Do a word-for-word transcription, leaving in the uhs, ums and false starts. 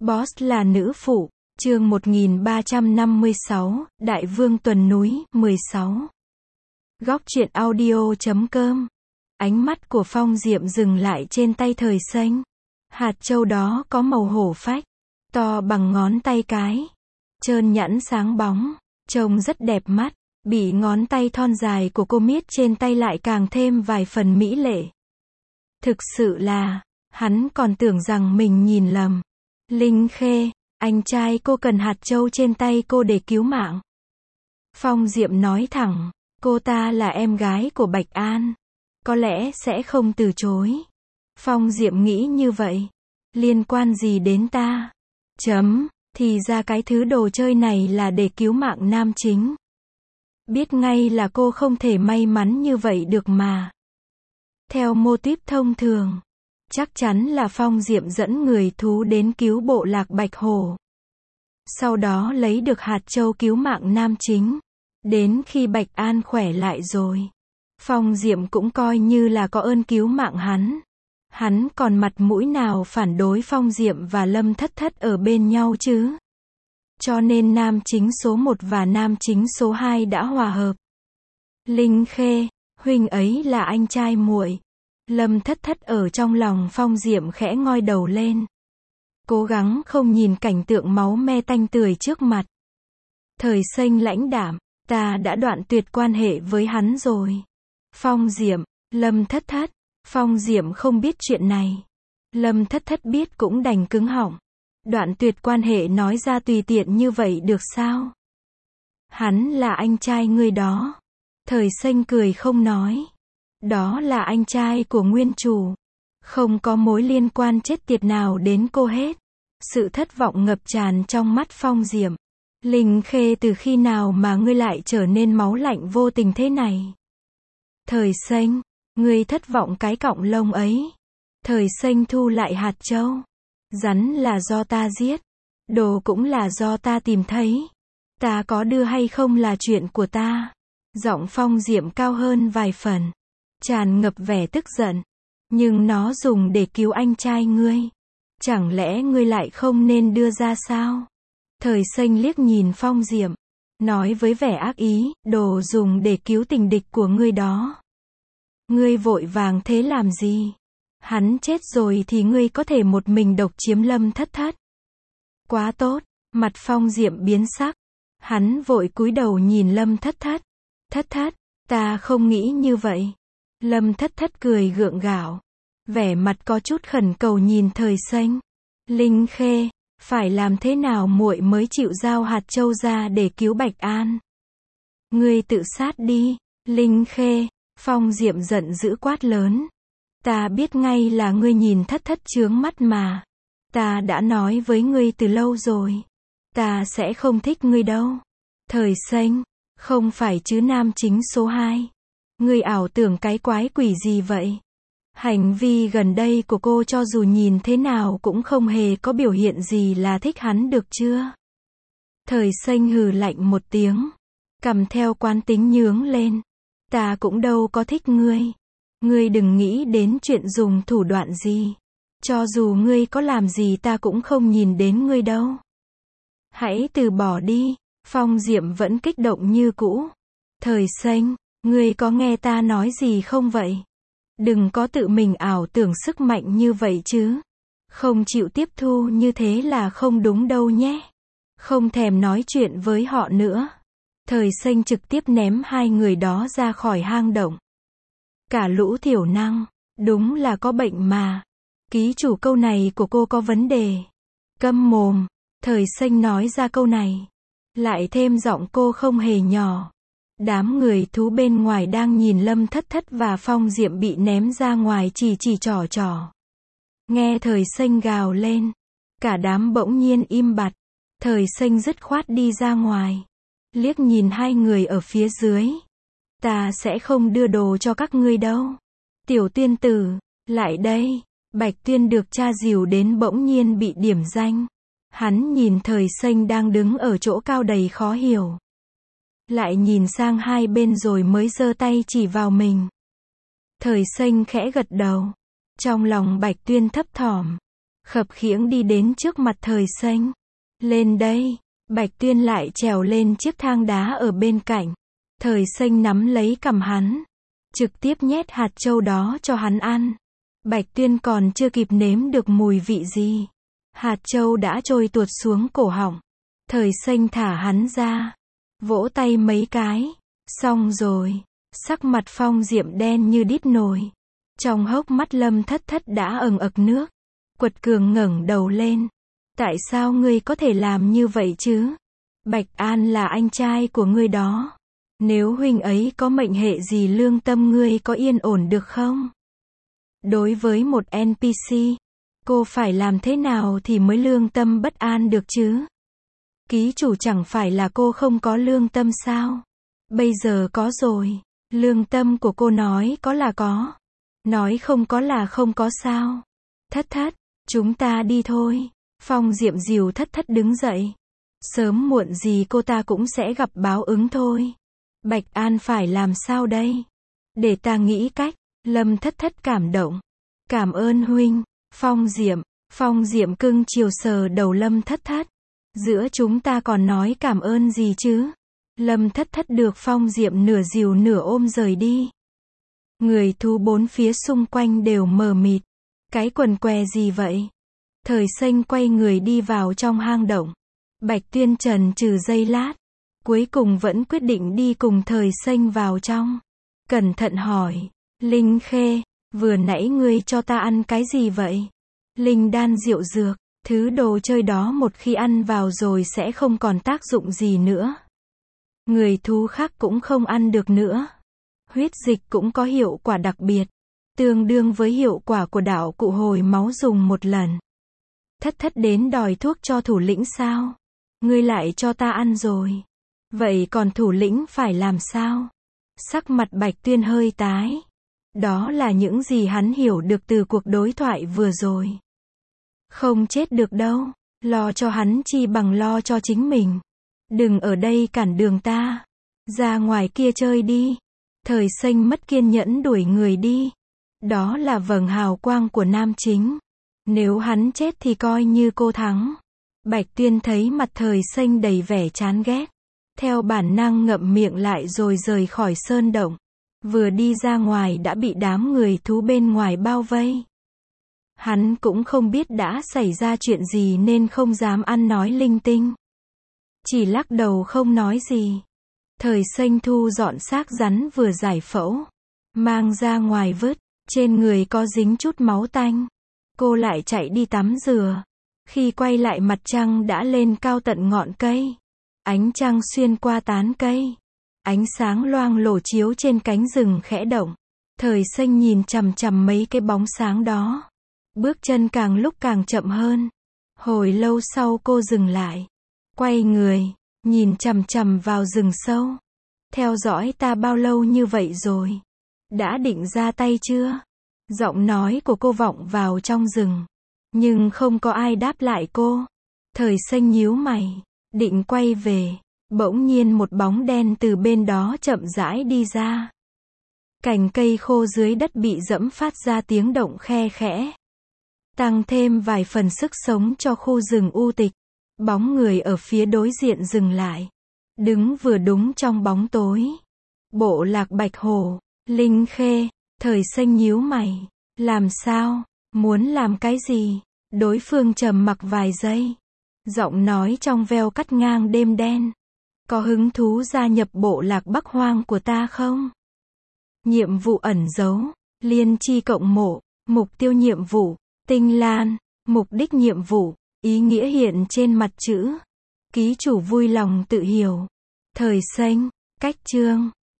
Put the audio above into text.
Boss là nữ phụ, chương một nghìn ba trăm năm mươi sáu, Đại vương tuần núi, mười sáu. Góc truyện audio chấm com. Ánh mắt của Phong Diệm dừng lại trên tay Thời Xanh. Hạt châu đó có màu hổ phách, to bằng ngón tay cái, trơn nhẵn sáng bóng, trông rất đẹp mắt. Bị ngón tay thon dài của cô miết trên tay lại càng thêm vài phần mỹ lệ. Thực sự là, hắn còn tưởng rằng mình nhìn lầm. Linh Khê, anh trai cô cần hạt châu trên tay cô để cứu mạng. Phong Diệm nói thẳng, cô ta là em gái của Bạch An, có lẽ sẽ không từ chối. Phong Diệm nghĩ như vậy, liên quan gì đến ta? Chấm, thì ra cái thứ đồ chơi này là để cứu mạng nam chính. Biết ngay là cô không thể may mắn như vậy được mà. Theo mô típ thông thường, chắc chắn là Phong Diệm dẫn người thú đến cứu bộ lạc Bạch Hổ. Sau đó lấy được hạt châu cứu mạng nam chính. Đến khi Bạch An khỏe lại rồi, Phong Diệm cũng coi như là có ơn cứu mạng hắn. Hắn còn mặt mũi nào phản đối Phong Diệm và Lâm Thất Thất ở bên nhau chứ? Cho nên nam chính số một và nam chính số hai đã hòa hợp. Linh Khê, huynh ấy là anh trai muội. Lâm Thất Thất ở trong lòng Phong Diệm khẽ ngoi đầu lên, cố gắng không nhìn cảnh tượng máu me tanh tưởi trước mặt. Thời Xanh lãnh đạm, ta đã đoạn tuyệt quan hệ với hắn rồi. Phong Diệm, Lâm Thất Thất, Phong Diệm không biết chuyện này. Lâm Thất Thất biết cũng đành cứng họng. Đoạn tuyệt quan hệ nói ra tùy tiện như vậy được sao? Hắn là anh trai ngươi đó. Thời Xanh cười không nói. Đó là anh trai của nguyên chủ. Không có mối liên quan chết tiệt nào đến cô hết. Sự thất vọng ngập tràn trong mắt Phong Diệm. Linh Khê, từ khi nào mà ngươi lại trở nên máu lạnh vô tình thế này? Thời Xanh, ngươi thất vọng cái cọng lông ấy. Thời Xanh thu lại hạt châu. Rắn là do ta giết, đồ cũng là do ta tìm thấy. Ta có đưa hay không là chuyện của ta. Giọng Phong Diệm cao hơn vài phần, tràn ngập vẻ tức giận. Nhưng nó dùng để cứu anh trai ngươi. Chẳng lẽ ngươi lại không nên đưa ra sao? Thời Xanh liếc nhìn Phong Diệm, nói với vẻ ác ý, đồ dùng để cứu tình địch của ngươi đó. Ngươi vội vàng thế làm gì? Hắn chết rồi thì ngươi có thể một mình độc chiếm Lâm Thất Thất. Quá tốt, mặt Phong Diệm biến sắc. Hắn vội cúi đầu nhìn Lâm Thất Thất. Thất Thất, ta không nghĩ như vậy. Lâm Thất Thất cười gượng gạo, vẻ mặt có chút khẩn cầu nhìn Thời Xanh. Linh Khê, phải làm thế nào muội mới chịu giao hạt châu ra để cứu Bạch An? Ngươi tự sát đi, Linh Khê. Phong Diệm giận dữ quát lớn. Ta biết ngay là ngươi nhìn Thất Thất chướng mắt mà. Ta đã nói với ngươi từ lâu rồi. Ta sẽ không thích ngươi đâu. Thời Xanh, không phải chứ nam chính số hai. Ngươi ảo tưởng cái quái quỷ gì vậy? Hành vi gần đây của cô cho dù nhìn thế nào cũng không hề có biểu hiện gì là thích hắn được chưa? Thời Xanh hừ lạnh một tiếng, cầm theo quán tính nhướng lên. Ta cũng đâu có thích ngươi. Ngươi đừng nghĩ đến chuyện dùng thủ đoạn gì. Cho dù ngươi có làm gì ta cũng không nhìn đến ngươi đâu. Hãy từ bỏ đi. Phong Diệm vẫn kích động như cũ. Thời Xanh, ngươi có nghe ta nói gì không vậy? Đừng có tự mình ảo tưởng sức mạnh như vậy chứ. Không chịu tiếp thu như thế là không đúng đâu nhé. Không thèm nói chuyện với họ nữa. Thời Xanh trực tiếp ném hai người đó ra khỏi hang động. Cả lũ thiểu năng, đúng là có bệnh mà. Ký chủ, câu này của cô có vấn đề. Câm mồm, Thời Xanh nói ra câu này. Lại thêm giọng cô không hề nhỏ. Đám người thú bên ngoài đang nhìn Lâm Thất Thất và Phong Diệm bị ném ra ngoài chỉ chỉ trò trò. Nghe Thời Xanh gào lên, cả đám bỗng nhiên im bặt. Thời Xanh dứt khoát đi ra ngoài, liếc nhìn hai người ở phía dưới. Ta sẽ không đưa đồ cho các ngươi đâu. Tiểu Tuyên tử, lại đây. Bạch Tuyên được cha dìu đến bỗng nhiên bị điểm danh. Hắn nhìn Thời Xanh đang đứng ở chỗ cao đầy khó hiểu. Lại nhìn sang hai bên rồi mới giơ tay chỉ vào mình. Thời Xanh khẽ gật đầu. Trong lòng Bạch Tuyên thấp thỏm. khập khiễng đi đến trước mặt Thời Xanh. Lên đây. Bạch Tuyên lại trèo lên chiếc thang đá ở bên cạnh. Thời Xanh nắm lấy cằm hắn, trực tiếp nhét hạt châu đó cho hắn ăn. Bạch Tuyên còn chưa kịp nếm được mùi vị gì, hạt châu đã trôi tuột xuống cổ họng. Thời Xanh thả hắn ra, vỗ tay mấy cái. Xong rồi. Sắc mặt Phong Diệm đen như đít nồi. Trong hốc mắt Lâm Thất Thất đã ẩn ực nước. Quật Cường ngẩng đầu lên. Tại sao ngươi có thể làm như vậy chứ? Bạch An là anh trai của ngươi đó. Nếu huynh ấy có mệnh hệ gì, lương tâm ngươi có yên ổn được không? Đối với một en pê xê, cô phải làm thế nào thì mới lương tâm bất an được chứ? Ký chủ chẳng phải là cô không có lương tâm sao? Bây giờ có rồi. Lương tâm của cô nói có là có, nói không có là không có sao? Thất Thất, chúng ta đi thôi. Phong Diệm dìu Thất Thất đứng dậy. Sớm muộn gì cô ta cũng sẽ gặp báo ứng thôi. Bạch An phải làm sao đây? Để ta nghĩ cách. Lâm Thất Thất cảm động. Cảm ơn huynh. Phong Diệm. Phong Diệm cưng chiều sờ đầu Lâm Thất Thất. Giữa chúng ta còn nói cảm ơn gì chứ? Lâm Thất Thất được Phong Diệm nửa dìu nửa ôm rời đi. Người thú bốn phía xung quanh đều mờ mịt. Cái quần què gì vậy? Thời Xanh quay người đi vào trong hang động. Bạch Tuyên chần chừ giây lát, cuối cùng vẫn quyết định đi cùng Thời Xanh vào trong. Cẩn thận hỏi, Linh Khê, vừa nãy ngươi cho ta ăn cái gì vậy? Linh đan rượu dược, thứ đồ chơi đó một khi ăn vào rồi sẽ không còn tác dụng gì nữa. Người thú khác cũng không ăn được nữa. Huyết dịch cũng có hiệu quả đặc biệt, tương đương với hiệu quả của đạo cụ hồi máu dùng một lần. Thất Thất đến đòi thuốc cho thủ lĩnh sao? Ngươi lại cho ta ăn rồi. Vậy còn thủ lĩnh phải làm sao? Sắc mặt Bạch Tuyên hơi tái. Đó là những gì hắn hiểu được từ cuộc đối thoại vừa rồi. Không chết được đâu. Lo cho hắn chi bằng lo cho chính mình. Đừng ở đây cản đường ta. Ra ngoài kia chơi đi. Thời Xanh mất kiên nhẫn đuổi người đi. Đó là vầng hào quang của nam chính. Nếu hắn chết thì coi như cô thắng. Bạch Tuyên thấy mặt Thời Xanh đầy vẻ chán ghét. Theo bản năng ngậm miệng lại rồi rời khỏi sơn động. Vừa đi ra ngoài đã bị đám người thú bên ngoài bao vây. Hắn cũng không biết đã xảy ra chuyện gì nên không dám ăn nói linh tinh. Chỉ lắc đầu không nói gì. Thời Xanh thu dọn xác rắn vừa giải phẫu, mang ra ngoài vứt. Trên người có dính chút máu tanh. Cô lại chạy đi tắm rửa. Khi quay lại mặt trăng đã lên cao tận ngọn cây. Ánh trăng xuyên qua tán cây. Ánh sáng loang lổ chiếu trên cánh rừng khẽ động. Thời Xanh nhìn chằm chằm mấy cái bóng sáng đó. Bước chân càng lúc càng chậm hơn. Hồi lâu sau cô dừng lại. Quay người, nhìn chằm chằm vào rừng sâu. Theo dõi ta bao lâu như vậy rồi? Đã định ra tay chưa? Giọng nói của cô vọng vào trong rừng. Nhưng không có ai đáp lại cô. Thời Xanh nhíu mày, định quay về. Bỗng nhiên một bóng đen từ bên đó chậm rãi đi ra. Cành cây khô dưới đất bị dẫm phát ra tiếng động khe khẽ. Tăng thêm vài phần sức sống cho khu rừng u tịch. Bóng người ở phía đối diện dừng lại. Đứng vừa đúng trong bóng tối. Bộ lạc Bạch Hổ. Linh Khê. Thời Xanh nhíu mày. Làm sao? Muốn làm cái gì? Đối phương trầm mặc vài giây. Giọng nói trong veo cắt ngang đêm đen. Có hứng thú gia nhập bộ lạc Bắc Hoang của ta không? Nhiệm vụ ẩn giấu. Liên chi cộng mộ. Mục tiêu nhiệm vụ. Tinh Lan. Mục đích nhiệm vụ. Ý nghĩa hiện trên mặt chữ. Ký chủ vui lòng tự hiểu. Thời Xanh. Cách chương.